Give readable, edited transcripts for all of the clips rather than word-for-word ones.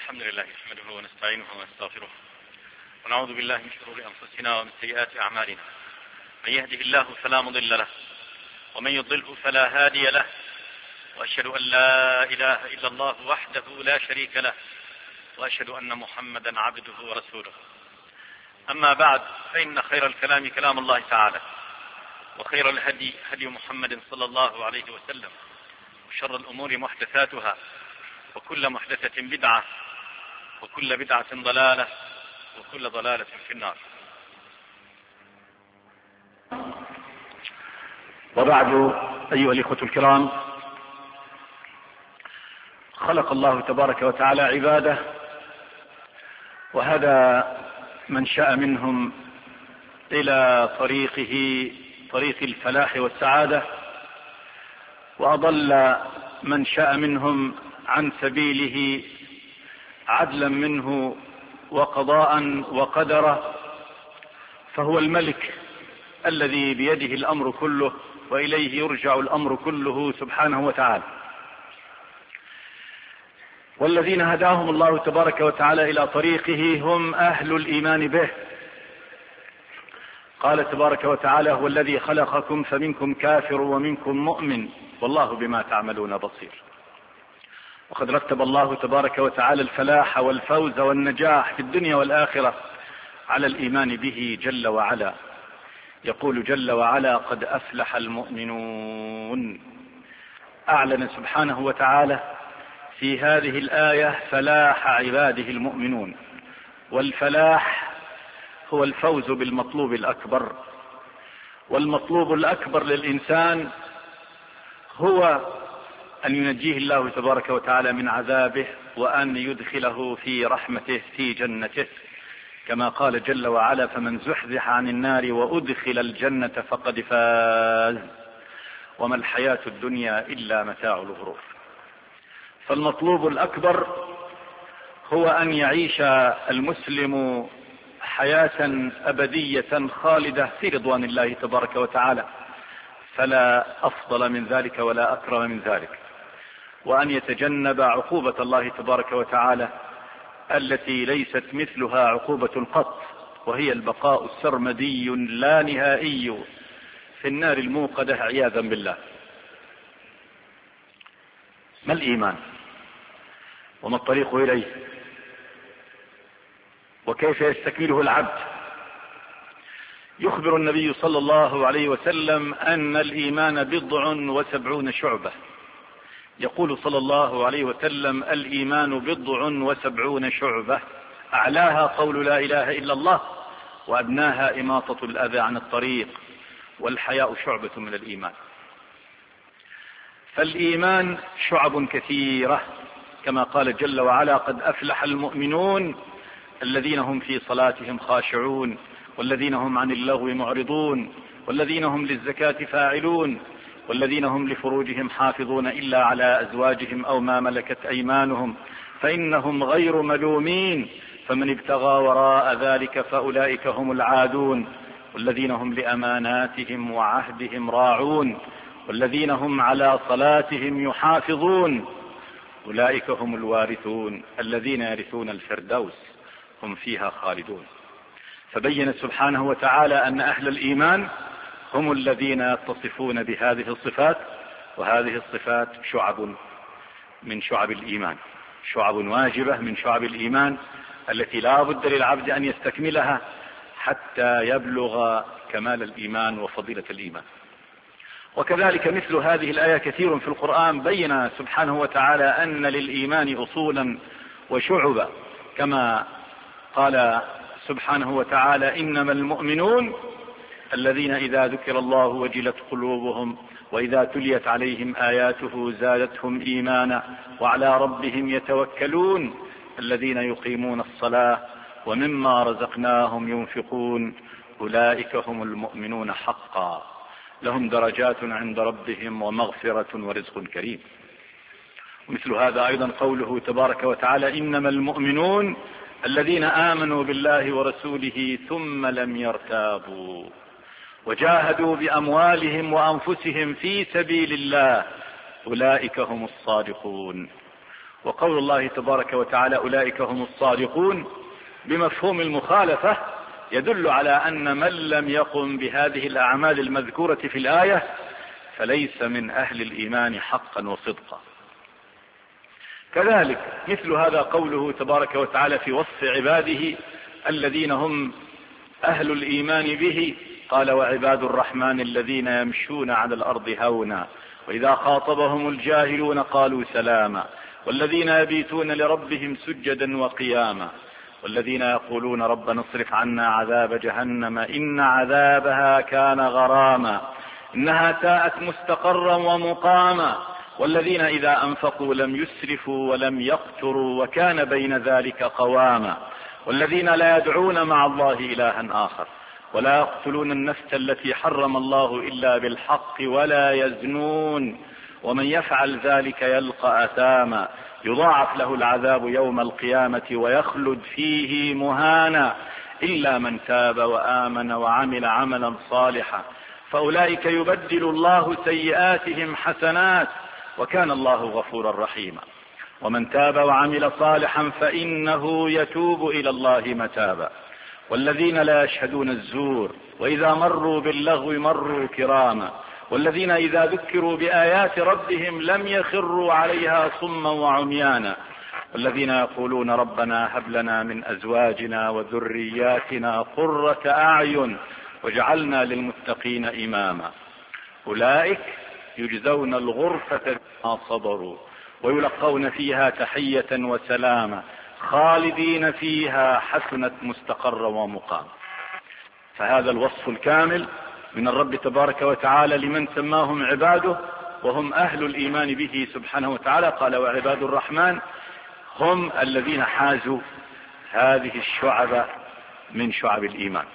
الحمد لله نحمده ونستعينه ونستغفره ونعوذ بالله من شرور أنفسنا ومن سيئات أعمالنا. من يهده الله فلا مضل له ومن يضلله فلا هادي له، وأشهد أن لا إله إلا الله وحده لا شريك له، وأشهد أن محمدا عبده ورسوله. أما بعد، فإن خير الكلام كلام الله تعالى، وخير الهدي هدي محمد صلى الله عليه وسلم، وشر الأمور محدثاتها، وكل محدثة بدعة، وكل بدعة ضلالة، وكل ضلالة في النار. وبعد، أيها الإخوة الكرام، خلق الله تبارك وتعالى عباده، وهذا من شاء منهم إلى طريق الفلاح والسعادة، وأضل من شاء منهم عن سبيله عدلا منه وقضاء وقدرا، فهو الملك الذي بيده الأمر كله، وإليه يرجع الأمر كله سبحانه وتعالى. والذين هداهم الله تبارك وتعالى إلى طريقه هم أهل الإيمان به. قال تبارك وتعالى: هو الذي خلقكم فمنكم كافر ومنكم مؤمن والله بما تعملون بصير. وقد رتب الله تبارك وتعالى الفلاح والفوز والنجاح في الدنيا والآخرة على الإيمان به جل وعلا. يقول جل وعلا: قد أفلح المؤمنون. أعلن سبحانه وتعالى في هذه الآية فلاح عباده المؤمنون، والفلاح هو الفوز بالمطلوب الأكبر. والمطلوب الأكبر للإنسان هو أن ينجيه الله تبارك وتعالى من عذابه، وأن يدخله في رحمته في جنته، كما قال جل وعلا: فمن زحزح عن النار وأدخل الجنة فقد فاز وما الحياة الدنيا إلا متاع الغرور. فالمطلوب الأكبر هو أن يعيش المسلم حياة أبدية خالدة في رضوان الله تبارك وتعالى، فلا أفضل من ذلك ولا أكرم من ذلك، وأن يتجنب عقوبة الله تبارك وتعالى التي ليست مثلها عقوبة قط، وهي البقاء السرمدي لا نهائي في النار الموقدة عياذا بالله. ما الإيمان؟ وما الطريق إليه؟ وكيف يستكمله العبد؟ يخبر النبي صلى الله عليه وسلم أن الإيمان 70 شعبة. يقول صلى الله عليه وسلم: الإيمان 70 شعبة، أعلاها قول لا إله إلا الله، وأدناها إماطة الأذى عن الطريق، والحياء شعبة من الإيمان. فالإيمان شعب كثيرة، كما قال جل وعلا: قد أفلح المؤمنون الذين هم في صلاتهم خاشعون، والذين هم عن اللغو معرضون، والذين هم للزكاة فاعلون، والذين هم لفروجهم حافظون إلا على أزواجهم أو ما ملكت أيمانهم فإنهم غير ملومين، فمن ابتغى وراء ذلك فأولئك هم العادون، والذين هم لأماناتهم وعهدهم راعون، والذين هم على صلاتهم يحافظون، أولئك هم الوارثون الذين يرثون الفردوس هم فيها خالدون. فبين سبحانه وتعالى أن أهل الإيمان هم الذين يتصفون بهذه الصفات، وهذه الصفات شعب من شعب الإيمان، شعب واجبة من شعب الإيمان التي لا بد للعبد أن يستكملها حتى يبلغ كمال الإيمان وفضيلة الإيمان. وكذلك مثل هذه الآية كثير في القرآن بين سبحانه وتعالى أن للإيمان أصولا وشعبا، كما قال سبحانه وتعالى: إنما المؤمنون الذين إذا ذكر الله وجلت قلوبهم وإذا تليت عليهم آياته زادتهم إيمانا وعلى ربهم يتوكلون الذين يقيمون الصلاة ومما رزقناهم ينفقون أولئك هم المؤمنون حقا لهم درجات عند ربهم ومغفرة ورزق كريم. ومثل هذا أيضا قوله تبارك وتعالى: إنما المؤمنون الذين آمنوا بالله ورسوله ثم لم يرتابوا وجاهدوا بأموالهم وأنفسهم في سبيل الله أولئك هم الصادقون. وقول الله تبارك وتعالى أولئك هم الصادقون بمفهوم المخالفة يدل على أن من لم يقم بهذه الأعمال المذكورة في الآية فليس من أهل الإيمان حقا وصدقا. كذلك مثل هذا قوله تبارك وتعالى في وصف عباده الذين هم أهل الإيمان به، قال وعباد الرحمن الذين يمشون على الأرض هونا وإذا خاطبهم الجاهلون قالوا سلاما والذين يبيتون لربهم سجدا وقياما والذين يقولون ربنا اصرف عنا عذاب جهنم إن عذابها كان غراما إنها ساءت مستقرا ومقاما والذين إذا أنفقوا لم يسرفوا ولم يقتروا وكان بين ذلك قواما والذين لا يدعون مع الله إلها آخر ولا يقتلون النفس التي حرم الله إلا بالحق ولا يزنون ومن يفعل ذلك يلقى أثاما يضاعف له العذاب يوم القيامة ويخلد فيه مهانا إلا من تاب وآمن وعمل عملا صالحا فأولئك يبدل الله سيئاتهم حسنات وكان الله غفورا رحيما ومن تاب وعمل صالحا فإنه يتوب إلى الله متابا والذين لا يشهدون الزور وإذا مروا باللغو مروا كراما والذين إذا ذكروا بآيات ربهم لم يخروا عليها صما وعميانا والذين يقولون ربنا هب لنا من أزواجنا وذرياتنا قرة أعين وجعلنا للمتقين إماما أولئك يجزون الغرفة بما صبروا ويلقون فيها تحية وسلاما خالدين فيها حسنت مستقرا ومقاما. فهذا الوصف الكامل من الرب تبارك وتعالى لمن سماهم عباده وهم أهل الإيمان به سبحانه وتعالى. قال وعباد الرحمن هم الذين حازوا هذه الشعب من شعب الإيمان.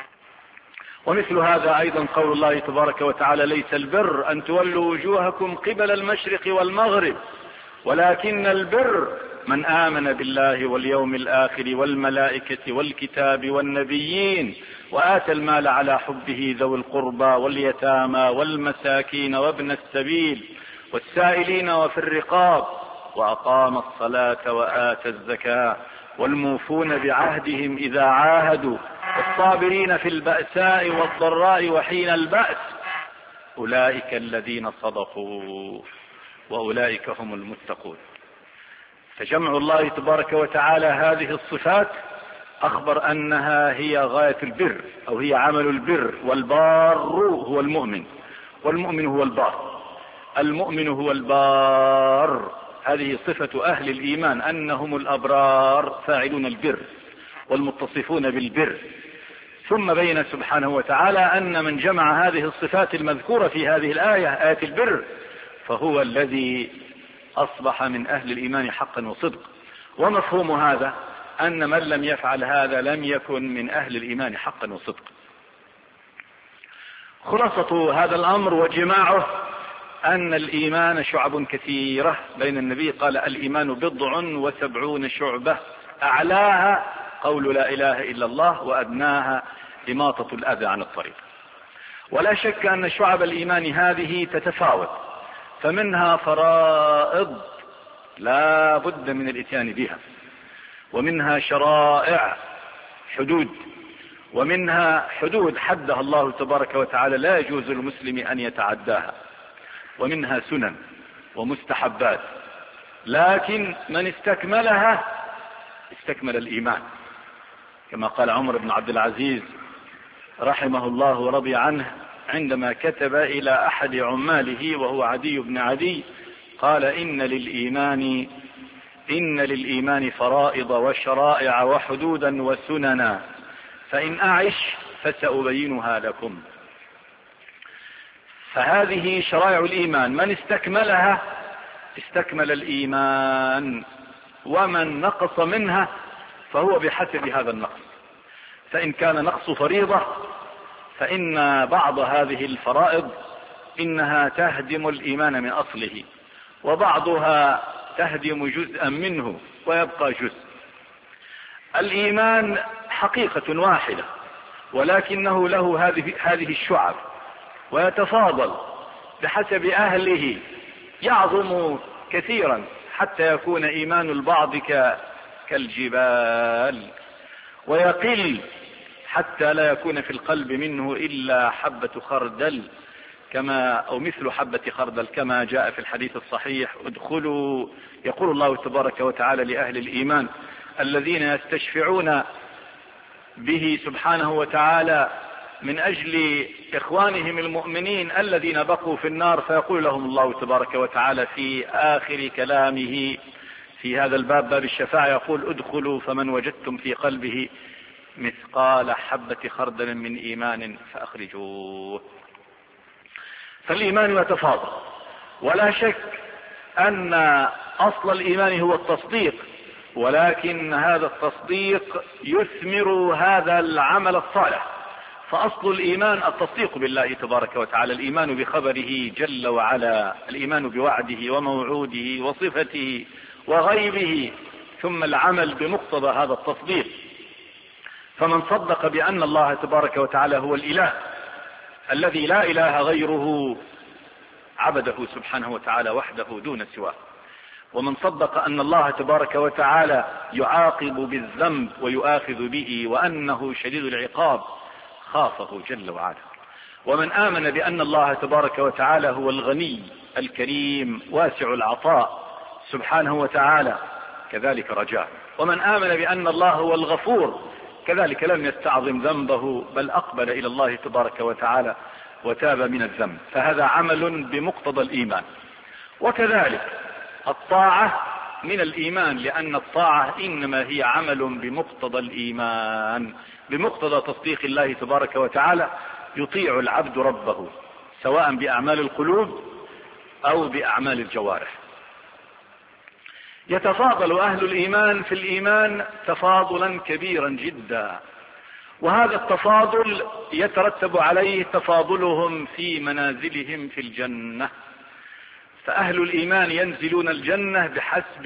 ومثل هذا أيضا قول الله تبارك وتعالى ليس البر أن تولوا وجوهكم قبل المشرق والمغرب ولكن البر من آمن بالله واليوم الآخر والملائكة والكتاب والنبيين وآتى المال على حبه ذوي القربى واليتامى والمساكين وابن السبيل والسائلين وفي الرقاب وأقام الصلاة وآتى الزكاة والموفون بعهدهم إذا عاهدوا والصابرين في البأساء والضراء وحين البأس أولئك الذين صدقوا وأولئك هم المتقون. فجمع الله تبارك وتعالى هذه الصفات أخبر أنها هي غاية البر أو هي عمل البر. والبار هو المؤمن والمؤمن هو البار. المؤمن هو البار هذه صفة أهل الإيمان أنهم الأبرار فاعلون البر والمتصفون بالبر. ثم بين سبحانه وتعالى أن من جمع هذه الصفات المذكورة في هذه الآية آية البر فهو الذي أصبح من أهل الإيمان حقا وصدق. ومفهوم هذا أن من لم يفعل هذا لم يكن من أهل الإيمان حقا وصدق. خلاصة هذا الأمر وجماعه أن الإيمان شعب كثيرة. بين النبي قال الإيمان 70 شعبة أعلاها قول لا إله إلا الله وأدناها إماطة الأذى عن الطريق. ولا شك أن شعب الإيمان هذه تتفاوت فمنها فرائض لا بد من الاتيان بها ومنها شرائع حدود ومنها حدود حدها الله تبارك وتعالى لا يجوز للمسلم أن يتعداها ومنها سنن ومستحبات لكن من استكملها استكمل الإيمان كما قال عمر بن عبد العزيز رحمه الله ورضي عنه عندما كتب إلى أحد عماله وهو عدي بن عدي قال إن للإيمان فرائض وشرائع وحدودا وسننا فإن أعش فسأبينها لكم. فهذه شرائع الإيمان من استكملها استكمل الإيمان ومن نقص منها فهو بحسب هذا النقص. فإن كان نقص فريضة فإن بعض هذه الفرائض إنها تهدم الإيمان من أصله وبعضها تهدم جزءا منه ويبقى جزء. الإيمان حقيقة واحدة ولكنه له هذه الشعب ويتفاضل بحسب أهله. يعظم كثيرا حتى يكون إيمان البعض كالجبال، ويقل حتى لا يكون في القلب منه إلا حبة خردل أو مثل حبة خردل، كما جاء في الحديث الصحيح: ادخلوا، يقول الله تبارك وتعالى لأهل الإيمان الذين يستشفعون به سبحانه وتعالى من أجل إخوانهم المؤمنين الذين بقوا في النار، فيقول لهم الله تبارك وتعالى في آخر كلامه في هذا الباب، باب الشفاعة، يقول: ادخلوا فمن وجدتم في قلبه مثقال حبة خردل من إيمان فأخرجوه. فالإيمان يتفاضل، ولا شك أن أصل الإيمان هو التصديق، ولكن هذا التصديق يثمر هذا العمل الصالح. فأصل الإيمان التصديق بالله تبارك وتعالى، الإيمان بخبره جل وعلا، الإيمان بوعده وموعوده وصفته وغيبه، ثم العمل بمقتضى هذا التصديق. فمن صدق بأن الله تبارك وتعالى هو الإله الذي لا إله غيره عبده سبحانه وتعالى وحده دون سواه، ومن صدق أن الله تبارك وتعالى يعاقب بالذنب ويؤاخذ به وأنه شديد العقاب خافه جل وعلا، ومن آمن بأن الله تبارك وتعالى هو الغني الكريم واسع العطاء سبحانه وتعالى كذلك رجاه، ومن آمن بأن الله هو الغفور كذلك لم يستعظم ذنبه بل أقبل إلى الله تبارك وتعالى وتاب من الذنب، فهذا عمل بمقتضى الإيمان. وكذلك الطاعة من الإيمان، لأن الطاعة إنما هي عمل بمقتضى الإيمان، بمقتضى تصديق الله تبارك وتعالى يطيع العبد ربه سواء بأعمال القلوب أو بأعمال الجوارح. يتفاضل أهل الإيمان في الإيمان تفاضلا كبيرا جدا، وهذا التفاضل يترتب عليه تفاضلهم في منازلهم في الجنة. فأهل الإيمان ينزلون الجنة بحسب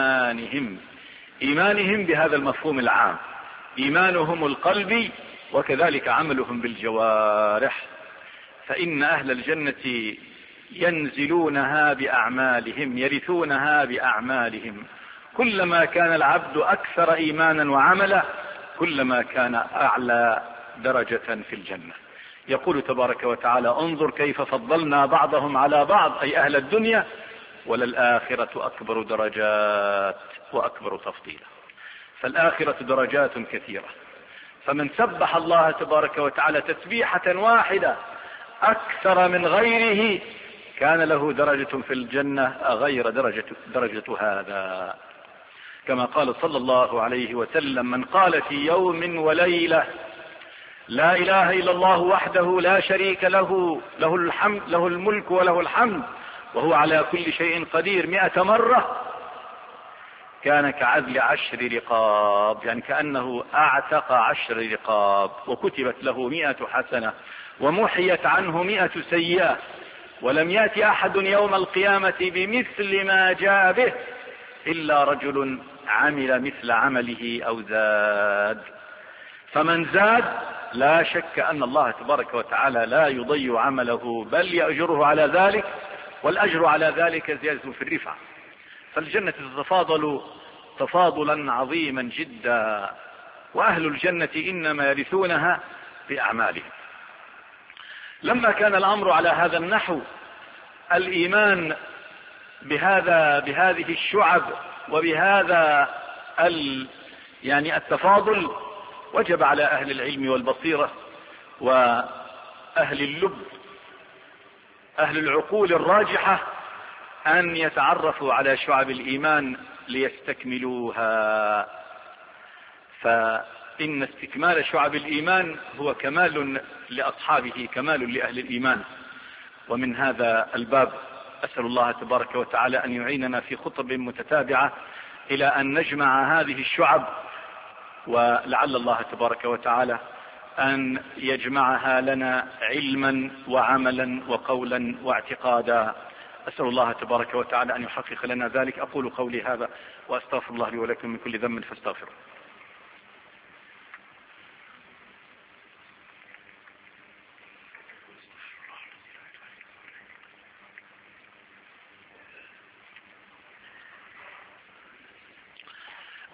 إيمانهم بهذا المفهوم العام، إيمانهم القلبي وكذلك عملهم بالجوارح. فإن أهل الجنة ينزلونها بأعمالهم، يرثونها بأعمالهم. كلما كان العبد أكثر إيمانا وعملا كلما كان أعلى درجة في الجنة. يقول تبارك وتعالى: انظر كيف فضلنا بعضهم على بعض، أي أهل الدنيا، وللآخرة أكبر درجات وأكبر تفضيلا. فالآخرة درجات كثيرة، فمن سبح الله تبارك وتعالى تسبيحة واحدة أكثر من غيره كان له درجة في الجنة غير درجة هذا، كما قال صلى الله عليه وسلم: من قال في يوم وليلة لا إله إلا الله وحده لا شريك له، له الملك وله الحمد وهو على كل شيء قدير 100 مرة، كان كعدل 10 رقاب، يعني كأنه أعتق 10 رقاب، وكتبت له 100 حسنة ومحيت عنه 100 سيئة، ولم يأتي أحد يوم القيامة بمثل ما جاء به إلا رجل عمل مثل عمله أو زاد. فمن زاد لا شك أن الله تبارك وتعالى لا يضيع عمله بل يأجره على ذلك، والأجر على ذلك زيادة في الرفعة. فالجنة تتفاضل تفاضلا عظيما جدا، وأهل الجنة إنما يرثونها بأعمالهم. لما كان الأمر على هذا النحو، الإيمان بهذه الشعب وبهذا التفاضل وجب على أهل العلم والبصيرة وأهل اللب، أهل العقول الراجحة، أن يتعرفوا على شعب الإيمان ليستكملوها. فإن استكمال شعب الإيمان هو كمال لأصحابه، كمال لأهل الإيمان. ومن هذا الباب أسأل الله تبارك وتعالى أن يعيننا في خطب متتابعة إلى أن نجمع هذه الشعب، ولعل الله تبارك وتعالى أن يجمعها لنا علما وعملا وقولا واعتقادا. أسأل الله تبارك وتعالى أن يحقق لنا ذلك. أقول قولي هذا وأستغفر الله لي ولكم من كل ذنب فاستغفروا.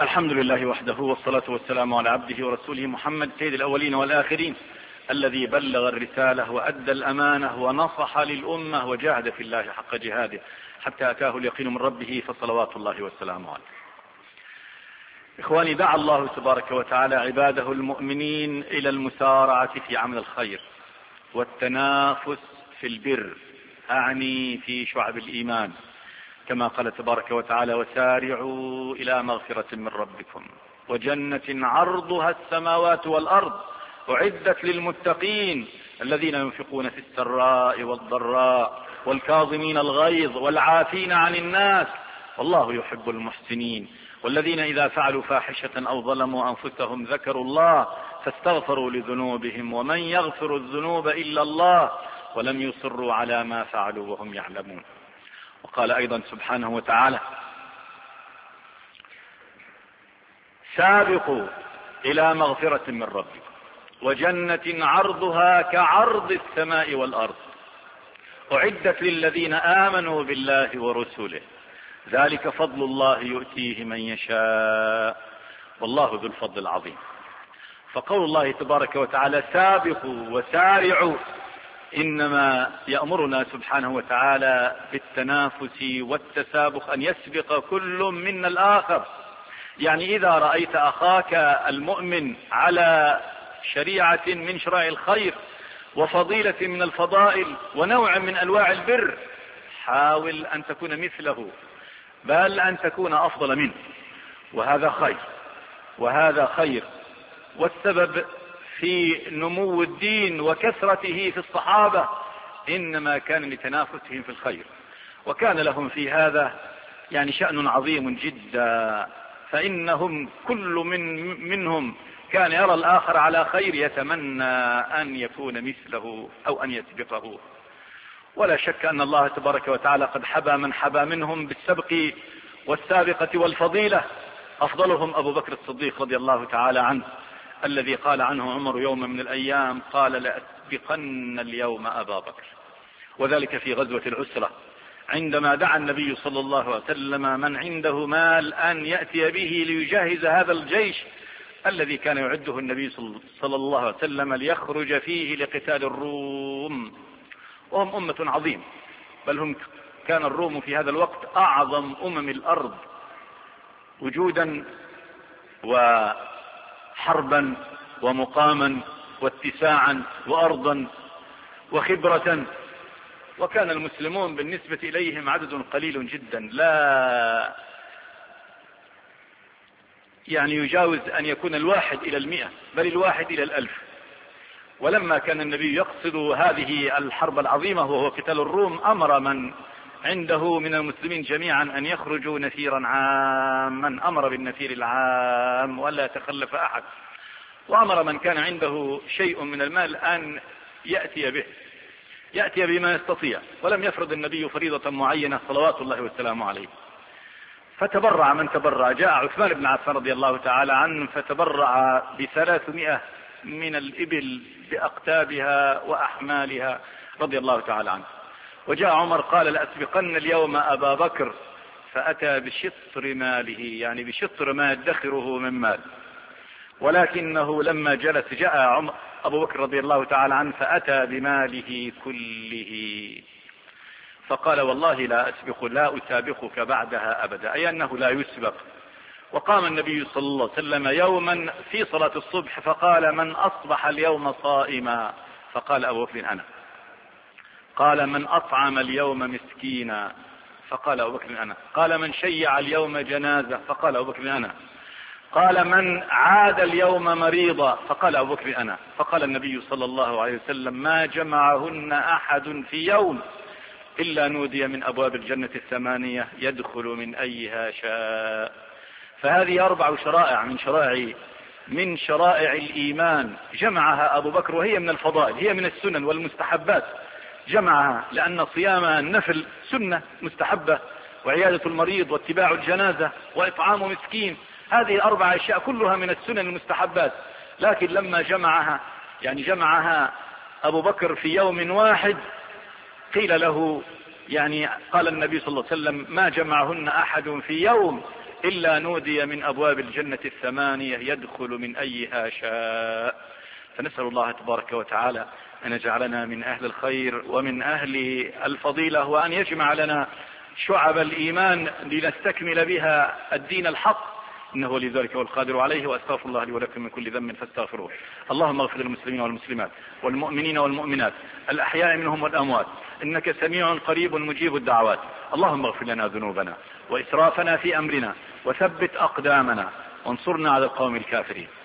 الحمد لله وحده، والصلاة والسلام على عبده ورسوله محمد سيد الأولين والآخرين، الذي بلغ الرسالة وأدى الأمانة ونصح للأمة وجاهد في الله حق جهاده حتى أتاه اليقين من ربه، فصلوات الله والسلام عليه. إخواني، دعا الله تبارك وتعالى عباده المؤمنين إلى المسارعة في عمل الخير والتنافس في البر، أعني في شعب الإيمان، كما قال تبارك وتعالى: وسارعوا إلى مغفرة من ربكم وجنة عرضها السماوات والأرض أعدت للمتقين الذين ينفقون في السراء والضراء والكاظمين الغيظ والعافين عن الناس والله يحب المحسنين، والذين إذا فعلوا فاحشة أو ظلموا أنفسهم ذكروا الله فاستغفروا لذنوبهم ومن يغفر الذنوب إلا الله ولم يصروا على ما فعلوا وهم يعلمون. وقال أيضا سبحانه وتعالى: سابقوا إلى مغفرة من ربكم وجنة عرضها كعرض السماء والأرض أعدت للذين آمنوا بالله ورسله ذلك فضل الله يؤتيه من يشاء والله ذو الفضل العظيم. فقول الله تبارك وتعالى سابقوا وسارعوا إنما يأمرنا سبحانه وتعالى بالتنافس والتسابق، أن يسبق كل منا الآخر. يعني إذا رأيت أخاك المؤمن على شريعة من شرائع الخير وفضيلة من الفضائل ونوع من أنواع البر، حاول أن تكون مثله، بل أن تكون أفضل منه، وهذا خير. والسبب في نمو الدين وكثرته في الصحابة إنما كان لتنافسهم في الخير، وكان لهم في هذا يعني شأن عظيم جدا، فإنهم كل منهم كان يرى الآخر على خير يتمنى أن يكون مثله أو أن يسبقه. ولا شك أن الله تبارك وتعالى قد حبى من حبى منهم بالسبق والسابقة والفضيلة، أفضلهم أبو بكر الصديق رضي الله تعالى عنه، الذي قال عنه عمر يوم من الأيام قال: لأسبقن اليوم أبا بكر. وذلك في غزوة العسرة عندما دعا النبي صلى الله عليه وسلم من عنده مال أن يأتي به ليجهز هذا الجيش الذي كان يعده النبي صلى الله عليه وسلم ليخرج فيه لقتال الروم، وهم أمة عظيم، بل هم كان الروم في هذا الوقت أعظم أمم الأرض وجودا وحربا ومقاما واتساعا وأرضا وخبرة، وكان المسلمون بالنسبة إليهم عدد قليل جدا، لا يعني يجاوز أن يكون 1 إلى 100 بل 1 إلى 1000. ولما كان النبي يقصد هذه الحرب العظيمة وهو قتال الروم، أمر من عنده من المسلمين جميعا أن يخرجوا نفيرا عاما، أمر بالنفير العام ولا يتخلف أحد، وأمر من كان عنده شيء من المال أن يأتي بما يستطيع، ولم يفرض النبي فريضة معينة صلوات الله والسلام عليه. فتبرع من تبرع، جاء عثمان بن عفان رضي الله تعالى عنه فتبرع ب300 من الإبل بأقتابها وأحمالها رضي الله تعالى عنه. وجاء عمر قال: لأسبقن اليوم أبا بكر، فأتى بشطر ماله، يعني بشطر ما يدخره من مال، ولكنه لما جلس جاء أبو بكر رضي الله تعالى عنه فأتى بماله كله، فقال: والله لا أسابقك بعدها أبدا، أي أنه لا يسبق. وقام النبي صلى الله عليه وسلم يوما في صلاة الصبح فقال: من أصبح اليوم صائما؟ فقال أبو بكر: أنا. قال: من أطعم اليوم مسكينا؟ فقال أبو بكر: أنا. قال: من شيع اليوم جنازة؟ فقال أبو بكر: أنا. قال: من عاد اليوم مريضا؟ فقال أبو بكر: أنا. فقال النبي صلى الله عليه وسلم: ما جمعهن أحد في يوم إلا نودي من أبواب الجنة 8 يدخل من أيها شاء. فهذه 4 شرائع من شرائع الإيمان جمعها أبو بكر، وهي من الفضائل، هي من السنن والمستحبات، جمعها لأن صيام النفل سنة مستحبة، وعيادة المريض واتباع الجنازة وإطعام مسكين، هذه 4 أشياء كلها من السنن المستحبات. لكن لما جمعها أبو بكر في يوم واحد قيل له، يعني قال النبي صلى الله عليه وسلم: ما جمعهن أحد في يوم إلا نودي من أبواب الجنة الثمانية يدخل من أيها شاء. فنسأل الله تبارك وتعالى أن يجعلنا من أهل الخير ومن أهل الفضيلة، وأن يجمع لنا شعب الإيمان لنستكمل بها الدين الحق، إنه لذلك والقادر عليه. وأستغفر الله لي ولكم من كل ذنب فاستغفروه. اللهم اغفر للمسلمين والمسلمات والمؤمنين والمؤمنات الأحياء منهم والأموات، إنك سميع قريب مجيب الدعوات. اللهم اغفر لنا ذنوبنا وإسرافنا في أمرنا، وثبت أقدامنا، وانصرنا على القوم الكافرين.